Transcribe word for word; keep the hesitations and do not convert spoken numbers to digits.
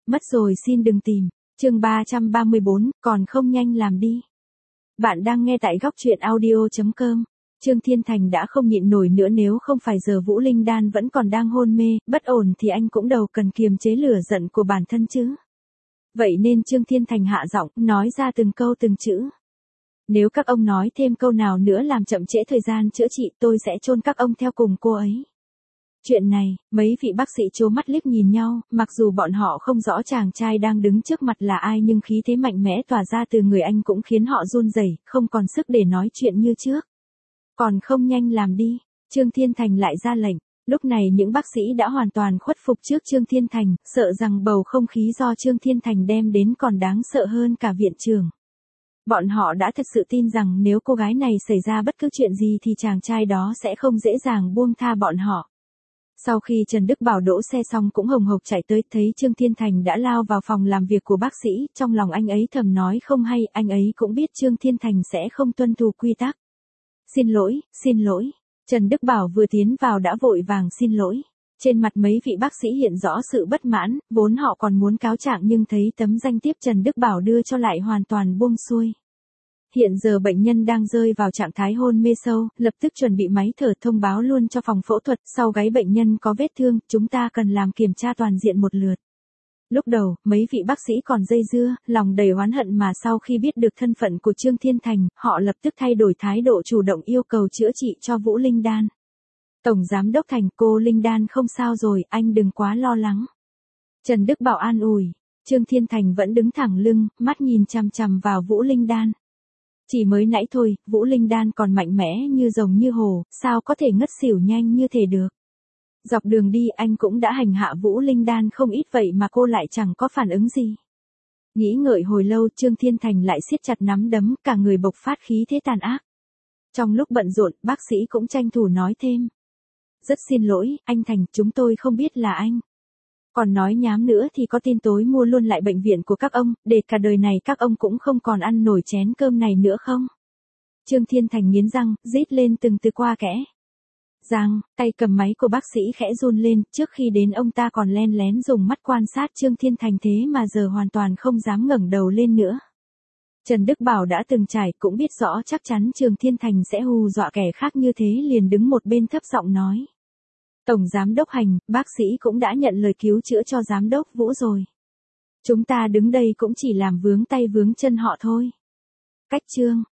Mất rồi xin đừng tìm. Chương ba trăm ba mươi bốn, còn không nhanh làm đi. Bạn đang nghe tại góc truyện audio chấm com. Trương Thiên Thành đã không nhịn nổi nữa, nếu không phải giờ Vũ Linh Đan vẫn còn đang hôn mê, bất ổn thì anh cũng đầu cần kiềm chế lửa giận của bản thân chứ. Vậy nên Trương Thiên Thành hạ giọng, nói ra từng câu từng chữ. Nếu các ông nói thêm câu nào nữa làm chậm trễ thời gian chữa trị, tôi sẽ chôn các ông theo cùng cô ấy. Chuyện này, mấy vị bác sĩ trố mắt liếc nhìn nhau, mặc dù bọn họ không rõ chàng trai đang đứng trước mặt là ai, nhưng khí thế mạnh mẽ tỏa ra từ người anh cũng khiến họ run rẩy, không còn sức để nói chuyện như trước. Còn không nhanh làm đi, Trương Thiên Thành lại ra lệnh. Lúc này những bác sĩ đã hoàn toàn khuất phục trước Trương Thiên Thành, sợ rằng bầu không khí do Trương Thiên Thành đem đến còn đáng sợ hơn cả viện trưởng. Bọn họ đã thật sự tin rằng nếu cô gái này xảy ra bất cứ chuyện gì thì chàng trai đó sẽ không dễ dàng buông tha bọn họ. Sau khi Trần Đức Bảo đỗ xe xong cũng hồng hộc chạy tới, thấy Trương Thiên Thành đã lao vào phòng làm việc của bác sĩ, trong lòng anh ấy thầm nói không hay, anh ấy cũng biết Trương Thiên Thành sẽ không tuân thủ quy tắc. Xin lỗi, xin lỗi. Trần Đức Bảo vừa tiến vào đã vội vàng xin lỗi. Trên mặt mấy vị bác sĩ hiện rõ sự bất mãn, vốn họ còn muốn cáo trạng nhưng thấy tấm danh thiếp Trần Đức Bảo đưa cho lại hoàn toàn buông xuôi. Hiện giờ bệnh nhân đang rơi vào trạng thái hôn mê sâu, lập tức chuẩn bị máy thở, thông báo luôn cho phòng phẫu thuật, sau gáy bệnh nhân có vết thương, chúng ta cần làm kiểm tra toàn diện một lượt. Lúc đầu, mấy vị bác sĩ còn dây dưa, lòng đầy oán hận, mà sau khi biết được thân phận của Trương Thiên Thành, họ lập tức thay đổi thái độ, chủ động yêu cầu chữa trị cho Vũ Linh Đan. Tổng Giám đốc Thành, cô Linh Đan không sao rồi, anh đừng quá lo lắng. Trần Đức Bảo an ủi. Trương Thiên Thành vẫn đứng thẳng lưng, mắt nhìn chằm chằm vào Vũ Linh Đan. Chỉ mới nãy thôi, Vũ Linh Đan còn mạnh mẽ như rồng như hổ, sao có thể ngất xỉu nhanh như thế được. Dọc đường đi anh cũng đã hành hạ Vũ Linh Đan không ít, vậy mà cô lại chẳng có phản ứng gì. Nghĩ ngợi hồi lâu, Trương Thiên Thành lại siết chặt nắm đấm, cả người bộc phát khí thế tàn ác. Trong lúc bận rộn, bác sĩ cũng tranh thủ nói thêm. Rất xin lỗi, anh Thành, chúng tôi không biết là anh. Còn nói nhám nữa thì có tin tối mua luôn lại bệnh viện của các ông, để cả đời này các ông cũng không còn ăn nổi chén cơm này nữa không? Trương Thiên Thành nghiến răng, rít lên từng từ qua kẽ. Giang, tay cầm máy của bác sĩ khẽ run lên, trước khi đến ông ta còn len lén dùng mắt quan sát Trương Thiên Thành, thế mà giờ hoàn toàn không dám ngẩng đầu lên nữa. Trần Đức Bảo đã từng trải, cũng biết rõ chắc chắn Trương Thiên Thành sẽ hù dọa kẻ khác như thế, liền đứng một bên thấp giọng nói. Tổng Giám đốc Hành, bác sĩ cũng đã nhận lời cứu chữa cho Giám đốc Vũ rồi. Chúng ta đứng đây cũng chỉ làm vướng tay vướng chân họ thôi. Cách Trương